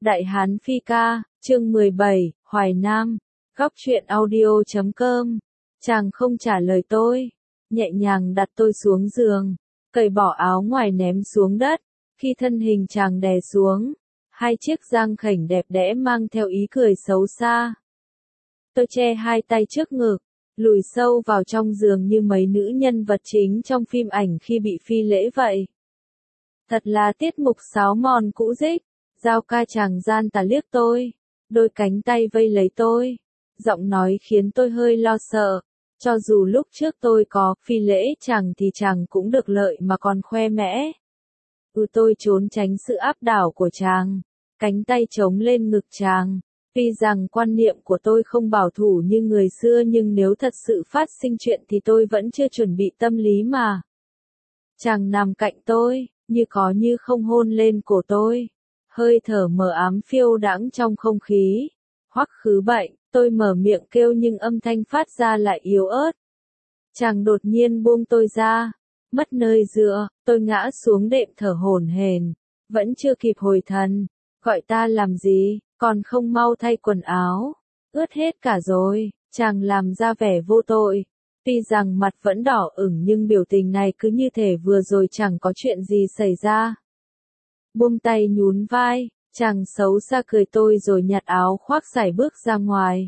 Đại Hán Phi Ca, chương 17, Hoài Nam, góc truyện audio.com. Chàng không trả lời tôi, nhẹ nhàng đặt tôi xuống giường, cởi bỏ áo ngoài ném xuống đất. Khi thân hình chàng đè xuống, hai chiếc răng khểnh đẹp đẽ mang theo ý cười xấu xa. Tôi che hai tay trước ngực, lùi sâu vào trong giường như mấy nữ nhân vật chính trong phim ảnh khi bị phi lễ vậy. Thật là tiết mục sáo mòn cũ rích. Giao ca chàng gian tà liếc tôi, đôi cánh tay vây lấy tôi, giọng nói khiến tôi hơi lo sợ. Cho dù lúc trước tôi có phi lễ chàng thì chàng cũng được lợi mà còn khoe mẽ. Tôi trốn tránh sự áp đảo của chàng, cánh tay chống lên ngực chàng. Tuy rằng quan niệm của tôi không bảo thủ như người xưa nhưng nếu thật sự phát sinh chuyện thì tôi vẫn chưa chuẩn bị tâm lý mà. Chàng nằm cạnh tôi, như có như không hôn lên cổ tôi. Hơi thở mờ ám phiêu đãng trong không khí. Hoắc Khứ Bệnh, tôi mở miệng kêu nhưng âm thanh phát ra lại yếu ớt. Chàng đột nhiên buông tôi ra, mất nơi dựa, tôi ngã xuống đệm thở hổn hển, vẫn chưa kịp hồi thần. Gọi ta làm gì, còn không mau thay quần áo, ướt hết cả rồi. Chàng làm ra vẻ vô tội. Tuy rằng mặt vẫn đỏ ửng nhưng biểu tình này cứ như thể vừa rồi chẳng có chuyện gì xảy ra. Buông tay nhún vai, chàng xấu xa cười tôi rồi nhặt áo khoác giải bước ra ngoài.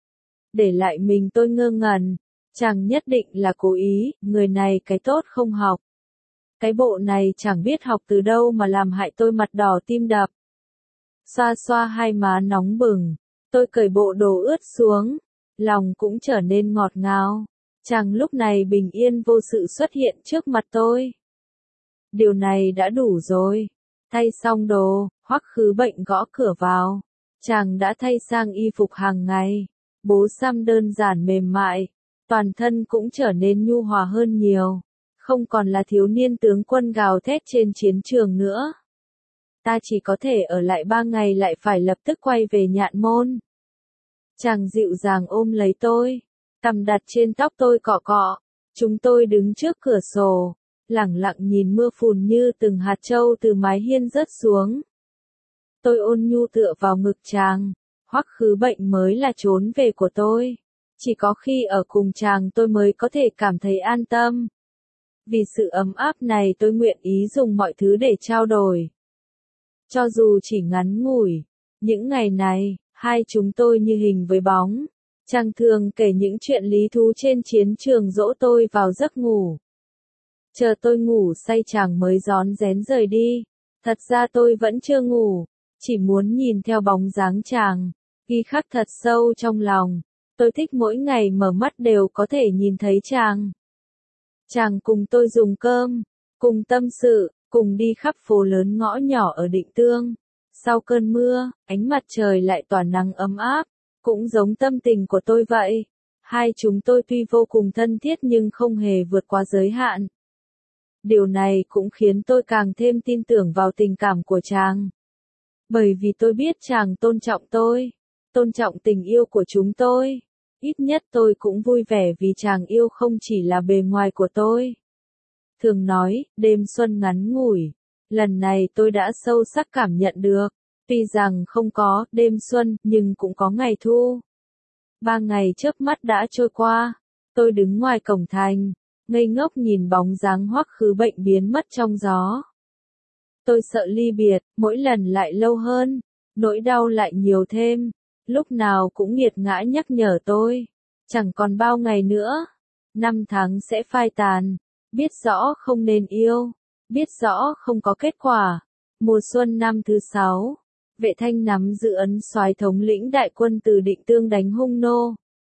Để lại mình tôi ngơ ngẩn, chàng nhất định là cố ý, người này cái tốt không học. Cái bộ này chẳng biết học từ đâu mà làm hại tôi mặt đỏ tim đập. Xoa xoa hai má nóng bừng, tôi cởi bộ đồ ướt xuống, lòng cũng trở nên ngọt ngào. Chàng lúc này bình yên vô sự xuất hiện trước mặt tôi. Điều này đã đủ rồi. Thay xong đồ, Hoắc Khứ Bệnh gõ cửa vào. Chàng đã thay sang y phục hàng ngày. Bố xăm đơn giản mềm mại. Toàn thân cũng trở nên nhu hòa hơn nhiều. Không còn là thiếu niên tướng quân gào thét trên chiến trường nữa. Ta chỉ có thể ở lại 3 ngày lại phải lập tức quay về Nhạn Môn. Chàng dịu dàng ôm lấy tôi. Cằm đặt trên tóc tôi cọ cọ. Chúng tôi đứng trước cửa sổ. Lẳng lặng nhìn mưa phùn như từng hạt châu từ mái hiên rớt xuống. Tôi ôn nhu tựa vào ngực chàng. Hoắc Khứ Bệnh mới là trốn về của tôi. Chỉ có khi ở cùng chàng tôi mới có thể cảm thấy an tâm. Vì sự ấm áp này tôi nguyện ý dùng mọi thứ để trao đổi. Cho dù chỉ ngắn ngủi, những ngày này, hai chúng tôi như hình với bóng. Chàng thường kể những chuyện lý thú trên chiến trường dỗ tôi vào giấc ngủ. Chờ tôi ngủ say chàng mới rón rén rời đi. Thật ra tôi vẫn chưa ngủ, chỉ muốn nhìn theo bóng dáng chàng, ghi khắc thật sâu trong lòng. Tôi thích mỗi ngày mở mắt đều có thể nhìn thấy chàng. Chàng cùng tôi dùng cơm, cùng tâm sự, cùng đi khắp phố lớn ngõ nhỏ ở Định Tương. Sau cơn mưa, ánh mặt trời lại tỏa nắng ấm áp, cũng giống tâm tình của tôi vậy. Hai chúng tôi tuy vô cùng thân thiết nhưng không hề vượt quá giới hạn. Điều này cũng khiến tôi càng thêm tin tưởng vào tình cảm của chàng. Bởi vì tôi biết chàng tôn trọng tôi, tôn trọng tình yêu của chúng tôi. Ít nhất tôi cũng vui vẻ vì chàng yêu không chỉ là bề ngoài của tôi. Thường nói, đêm xuân ngắn ngủi. Lần này tôi đã sâu sắc cảm nhận được. Tuy rằng không có đêm xuân nhưng cũng có ngày thu. 3 ngày chớp mắt đã trôi qua. Tôi đứng ngoài cổng thành, ngây ngốc nhìn bóng dáng Hoắc Khứ Bệnh biến mất trong gió. Tôi sợ ly biệt, mỗi lần lại lâu hơn, nỗi đau lại nhiều thêm, lúc nào cũng nghiệt ngã nhắc nhở tôi. Chẳng còn bao ngày nữa, 5 tháng sẽ phai tàn, biết rõ không nên yêu, biết rõ không có kết quả. Mùa xuân năm thứ 6, Vệ Thanh nắm giữ ấn soái thống lĩnh đại quân từ Định Tương đánh Hung Nô.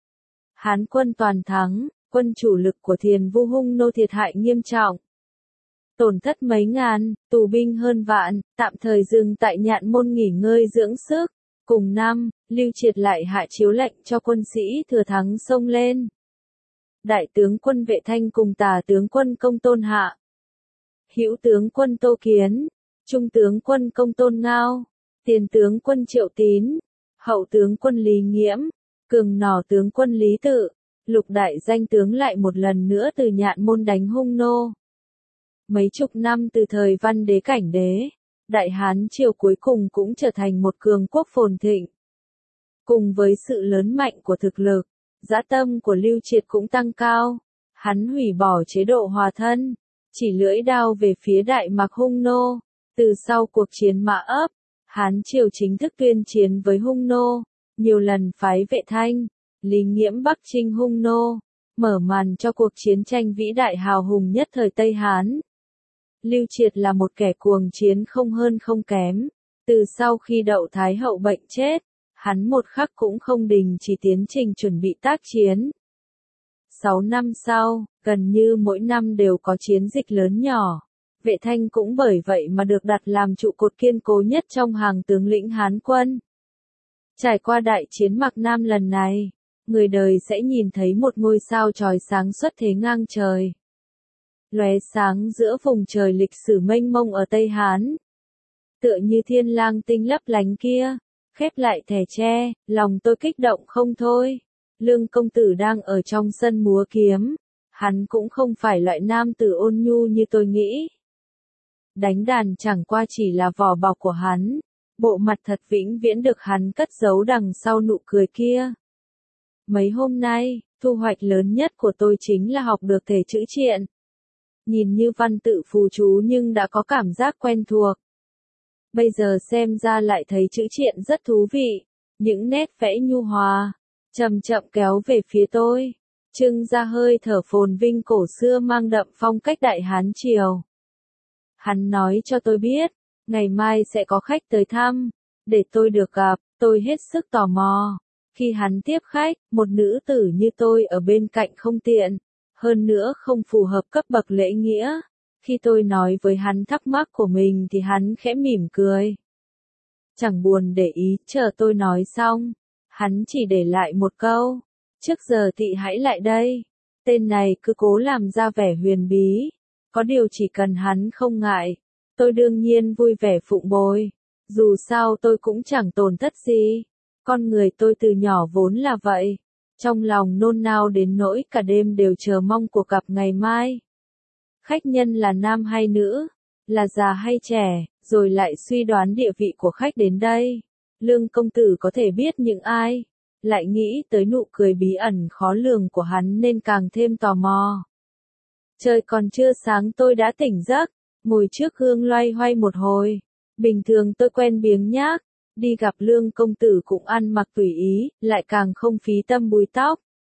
Hán quân toàn thắng. Quân chủ lực của Thiền Vu Hung Nô thiệt hại nghiêm trọng. Tổn thất mấy ngàn, tù binh hơn vạn, tạm thời dừng tại Nhạn Môn nghỉ ngơi dưỡng sức. Cùng năm, Lưu Triệt lại hạ chiếu lệnh cho quân sĩ thừa thắng xông lên. Đại tướng quân Vệ Thanh cùng tả tướng quân Công Tôn Hạ, hữu tướng quân Tô Kiến, trung tướng quân Công Tôn Ngao, tiền tướng quân Triệu Tín, hậu tướng quân Lý Nghiễm, cường nỏ tướng quân Lý Tự. Lục đại danh tướng lại một lần nữa từ Nhạn Môn đánh Hung Nô. Mấy chục năm từ thời Văn Đế Cảnh Đế, Đại Hán Triều cuối cùng cũng trở thành một cường quốc phồn thịnh. Cùng với sự lớn mạnh của thực lực, dã tâm của Lưu Triệt cũng tăng cao. Hắn hủy bỏ chế độ hòa thân, chỉ lưỡi đao về phía Đại Mạc Hung Nô. Từ sau cuộc chiến Mã Ấp, Hán Triều chính thức tuyên chiến với Hung Nô, nhiều lần phái Vệ Thanh, Lý Nghiễm bắc chinh Hung Nô, mở màn cho cuộc chiến tranh vĩ đại hào hùng nhất thời Tây Hán. Lưu Triệt là một kẻ cuồng chiến không hơn không kém. Từ sau khi Đậu Thái Hậu bệnh chết, hắn một khắc cũng không đình chỉ tiến trình chuẩn bị tác chiến. 6 năm sau, gần như mỗi năm đều có chiến dịch lớn nhỏ. Vệ Thanh cũng bởi vậy mà được đặt làm trụ cột kiên cố nhất trong hàng tướng lĩnh Hán quân. Trải qua đại chiến Mạc Nam lần này, người đời sẽ nhìn thấy một ngôi sao chói sáng xuất thế ngang trời. Lóe sáng giữa vùng trời lịch sử mênh mông ở Tây Hán. Tựa như thiên lang tinh lấp lánh kia, khép lại thẻ tre, lòng tôi kích động không thôi. Lương công tử đang ở trong sân múa kiếm, hắn cũng không phải loại nam tử ôn nhu như tôi nghĩ. Đánh đàn chẳng qua chỉ là vỏ bọc của hắn, bộ mặt thật vĩnh viễn được hắn cất giấu đằng sau nụ cười kia. Mấy hôm nay, thu hoạch lớn nhất của tôi chính là học được thể chữ triện. Nhìn như văn tự phù chú nhưng đã có cảm giác quen thuộc. Bây giờ xem ra lại thấy chữ triện rất thú vị, những nét vẽ nhu hòa, chậm chậm kéo về phía tôi, trưng ra hơi thở phồn vinh cổ xưa mang đậm phong cách Đại Hán Triều. Hắn nói cho tôi biết, ngày mai sẽ có khách tới thăm, để tôi được gặp, tôi hết sức tò mò. Khi hắn tiếp khách, một nữ tử như tôi ở bên cạnh không tiện, hơn nữa không phù hợp cấp bậc lễ nghĩa. Khi tôi nói với hắn thắc mắc của mình thì hắn khẽ mỉm cười. Chẳng buồn để ý, chờ tôi nói xong, hắn chỉ để lại một câu, trước giờ thị hãy lại đây. Tên này cứ cố làm ra vẻ huyền bí, có điều chỉ cần hắn không ngại, tôi đương nhiên vui vẻ phụng bồi, dù sao tôi cũng chẳng tổn thất gì. Con người tôi từ nhỏ vốn là vậy, trong lòng nôn nao đến nỗi cả đêm đều chờ mong cuộc gặp ngày mai. Khách nhân là nam hay nữ, là già hay trẻ, rồi lại suy đoán địa vị của khách đến đây. Lương công tử có thể biết những ai, lại nghĩ tới nụ cười bí ẩn khó lường của hắn nên càng thêm tò mò. Trời còn chưa sáng tôi đã tỉnh giấc, ngồi trước gương loay hoay một hồi. Bình thường tôi quen biếng nhác, đi gặp Lương công tử cũng ăn mặc tùy ý, lại càng không phí tâm búi tóc.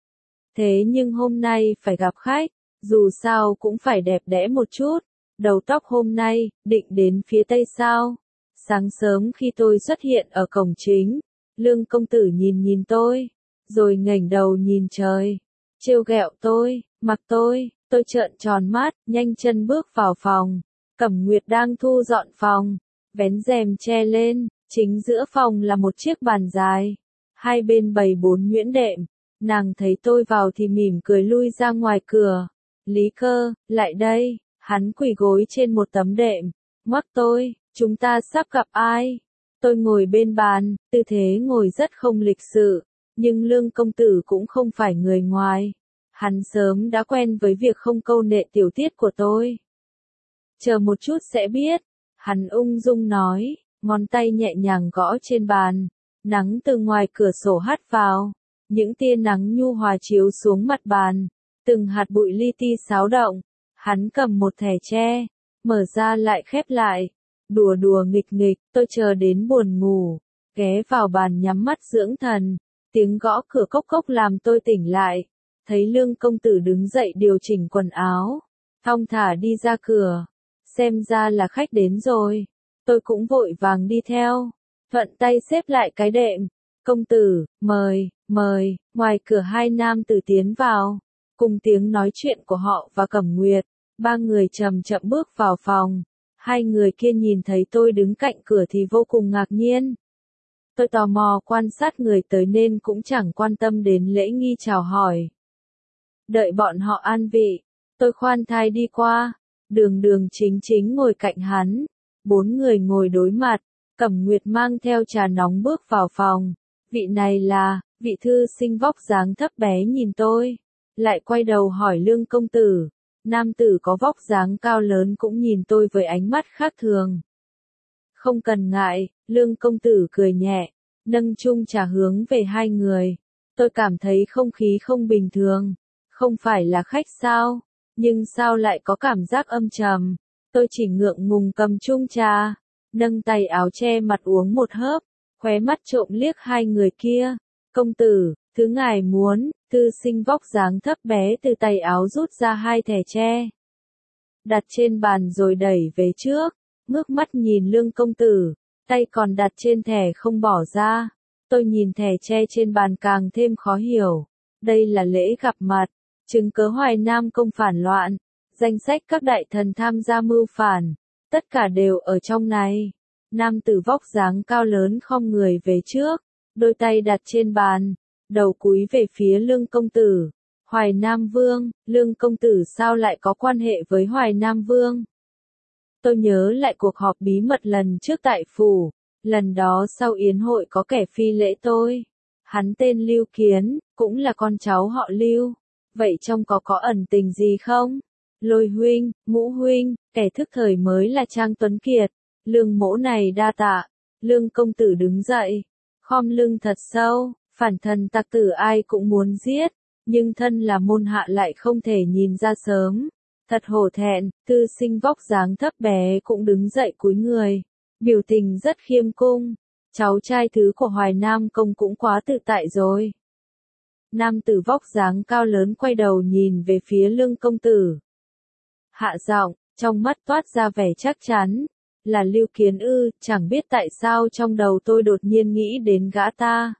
Thế nhưng hôm nay phải gặp khách, dù sao cũng phải đẹp đẽ một chút. Đầu tóc hôm nay, định đến phía tây sao? Sáng sớm khi tôi xuất hiện ở cổng chính, Lương công tử nhìn nhìn tôi, rồi ngẩng đầu nhìn trời, trêu ghẹo tôi, mặc tôi trợn tròn mắt, nhanh chân bước vào phòng. Cẩm Nguyệt đang thu dọn phòng, vén rèm che lên, chính giữa phòng là một chiếc bàn dài, hai bên bày 4 nhuyễn đệm. Nàng thấy tôi vào thì mỉm cười lui ra ngoài cửa. Lý Cơ, lại đây. Hắn quỳ gối trên một tấm đệm, ngoắc tôi, chúng ta sắp gặp ai? Tôi ngồi bên bàn, tư thế ngồi rất không lịch sự, nhưng Lương công tử cũng không phải người ngoài. Hắn sớm đã quen với việc không câu nệ tiểu tiết của tôi. Chờ một chút sẽ biết, hắn ung dung nói, ngón tay nhẹ nhàng gõ trên bàn, nắng từ ngoài cửa sổ hắt vào, những tia nắng nhu hòa chiếu xuống mặt bàn, từng hạt bụi li ti xáo động. Hắn cầm một thẻ tre, mở ra lại khép lại, đùa đùa nghịch nghịch, tôi chờ đến buồn ngủ, ghé vào bàn nhắm mắt dưỡng thần, tiếng gõ cửa cốc cốc làm tôi tỉnh lại, thấy Lương công tử đứng dậy điều chỉnh quần áo, thong thả đi ra cửa, xem ra là khách đến rồi, tôi cũng vội vàng đi theo, thuận tay xếp lại cái đệm, công tử, mời, ngoài cửa hai nam tử tiến vào, cùng tiếng nói chuyện của họ và Cẩm Nguyệt. Ba người chậm chậm bước vào phòng, hai người kia nhìn thấy tôi đứng cạnh cửa thì vô cùng ngạc nhiên. Tôi tò mò quan sát người tới nên cũng chẳng quan tâm đến lễ nghi chào hỏi. Đợi bọn họ an vị, tôi khoan thai đi qua, đường chính ngồi cạnh hắn, 4 người ngồi đối mặt, Cẩm Nguyệt mang theo trà nóng bước vào phòng, vị này là, vị thư sinh vóc dáng thấp bé nhìn tôi, lại quay đầu hỏi Lương công tử. Nam tử có vóc dáng cao lớn cũng nhìn tôi với ánh mắt khác thường. Không cần ngại, Lương công tử cười nhẹ, nâng chung trà hướng về hai người. Tôi cảm thấy không khí không bình thường, không phải là khách sao, nhưng sao lại có cảm giác âm trầm. Tôi chỉ ngượng ngùng cầm chung trà, nâng tay áo che mặt uống một hớp, khóe mắt trộm liếc hai người kia. Công tử, thứ ngài muốn. Thư sinh vóc dáng thấp bé từ tay áo rút ra hai thẻ tre, đặt trên bàn rồi đẩy về trước, ngước mắt nhìn Lương công tử, tay còn đặt trên thẻ không bỏ ra. Tôi nhìn thẻ tre trên bàn càng thêm khó hiểu. Đây là lễ gặp mặt, chứng cớ Hoài Nam công phản loạn, danh sách các đại thần tham gia mưu phản, tất cả đều ở trong này. Nam tử vóc dáng cao lớn khom người về trước, đôi tay đặt trên bàn, đầu cúi về phía Lương công tử. Hoài Nam Vương, Lương công tử sao lại có quan hệ với Hoài Nam Vương? Tôi nhớ lại cuộc họp bí mật lần trước tại phủ, lần đó sau yến hội có kẻ phi lễ tôi. Hắn tên Lưu Kiến, cũng là con cháu họ Lưu. Vậy trong có ẩn tình gì không? Lôi huynh, Ngũ huynh, kẻ thức thời mới là Trang Tuấn Kiệt. Lương mỗ này đa tạ. Lương công tử đứng dậy, khom lưng thật sâu. Phản thần tặc tử ai cũng muốn giết, nhưng thân là môn hạ lại không thể nhìn ra sớm. Thật hổ thẹn, thư sinh vóc dáng thấp bé cũng đứng dậy cúi người, biểu tình rất khiêm cung. Cháu trai thứ của Hoài Nam công cũng quá tự tại rồi. Nam tử vóc dáng cao lớn quay đầu nhìn về phía Lương công tử. Hạ giọng, trong mắt toát ra vẻ chắc chắn. Là Lưu Kiến ư, chẳng biết tại sao trong đầu tôi đột nhiên nghĩ đến gã ta.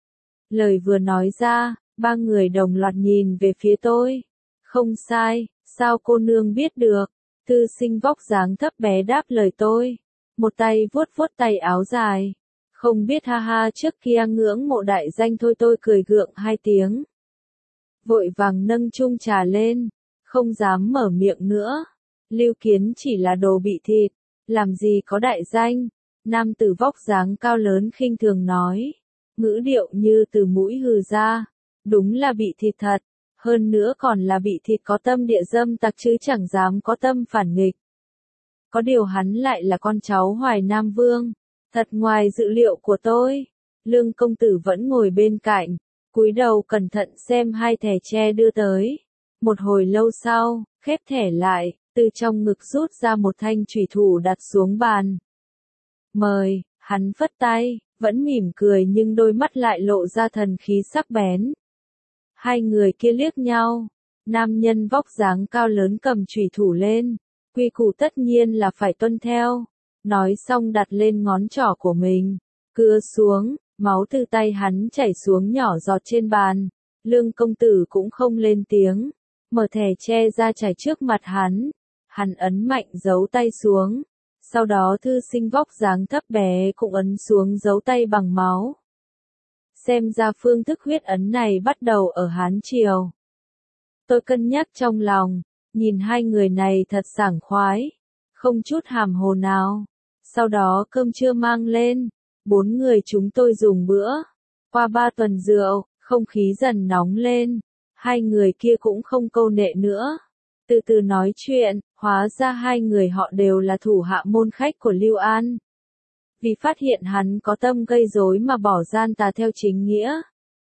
Lời vừa nói ra, ba người đồng loạt nhìn về phía tôi. Không sai, sao cô nương biết được? Thư sinh vóc dáng thấp bé đáp lời tôi. Một tay vuốt vuốt tay áo dài. Không biết ha ha, trước kia ngưỡng mộ đại danh thôi. Tôi cười gượng hai tiếng. Vội vàng nâng chung trà lên, không dám mở miệng nữa. Lưu Kiến chỉ là đồ bị thịt, làm gì có đại danh. Nam tử vóc dáng cao lớn khinh thường nói, ngữ điệu như từ mũi hừ ra. Đúng là bị thịt thật, hơn nữa còn là bị thịt có tâm địa dâm tặc chứ chẳng dám có tâm phản nghịch. Có điều hắn lại là con cháu Hoài Nam Vương, thật ngoài dự liệu của tôi. Lương công tử vẫn ngồi bên cạnh, cúi đầu cẩn thận xem hai thẻ tre đưa tới. Một hồi lâu sau, khép thẻ lại, từ trong ngực rút ra một thanh chủy thủ đặt xuống bàn. Mời, hắn phất tay, vẫn mỉm cười nhưng đôi mắt lại lộ ra thần khí sắc bén. Hai người kia liếc nhau, nam nhân vóc dáng cao lớn cầm chủy thủ lên, quy củ tất nhiên là phải tuân theo. Nói xong đặt lên ngón trỏ của mình, cưa xuống, máu từ tay hắn chảy xuống nhỏ giọt trên bàn. Lương công tử cũng không lên tiếng, mở thẻ tre ra trải trước mặt hắn. Hắn ấn mạnh dấu tay xuống, sau đó thư sinh vóc dáng thấp bé cũng ấn xuống dấu tay bằng máu. Xem ra phương thức huyết ấn này bắt đầu ở Hán Triều. Tôi cân nhắc trong lòng, nhìn hai người này thật sảng khoái, không chút hàm hồ nào. Sau đó cơm trưa mang lên, 4 người chúng tôi dùng bữa. Qua 3 tuần rượu, không khí dần nóng lên, hai người kia cũng không câu nệ nữa. Từ từ nói chuyện, hóa ra hai người họ đều là thủ hạ môn khách của Lưu An. Vì phát hiện hắn có tâm gây rối mà bỏ gian tà theo chính nghĩa.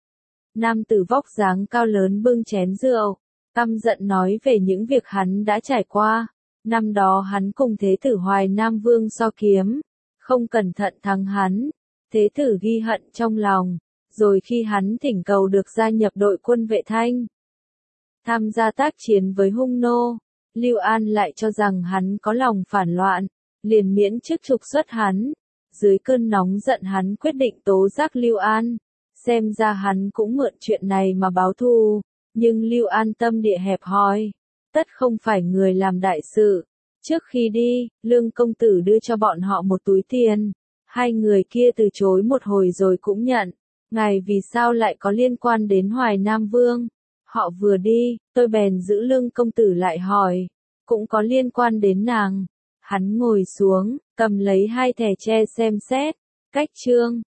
Nam tử vóc dáng cao lớn bưng chén rượu, căm giận nói về những việc hắn đã trải qua. Năm đó hắn cùng Thế tử Hoài Nam Vương so kiếm, không cẩn thận thắng hắn. Thế tử ghi hận trong lòng, rồi khi hắn thỉnh cầu được gia nhập đội quân vệ Thanh, tham gia tác chiến với hung nô, Lưu An lại cho rằng hắn có lòng phản loạn, liền miễn chức trục xuất hắn. Dưới cơn nóng giận hắn quyết định tố giác Lưu An, xem ra hắn cũng mượn chuyện này mà báo thù, nhưng Lưu An tâm địa hẹp hòi, tất không phải người làm đại sự. Trước khi đi, Lương công tử đưa cho bọn họ một túi tiền, hai người kia từ chối một hồi rồi cũng nhận. Ngài vì sao lại có liên quan đến Hoài Nam Vương? Họ vừa đi, tôi bèn giữ Lương công tử lại hỏi, cũng có liên quan đến nàng. Hắn ngồi xuống, cầm lấy hai thẻ tre xem xét, cách chương.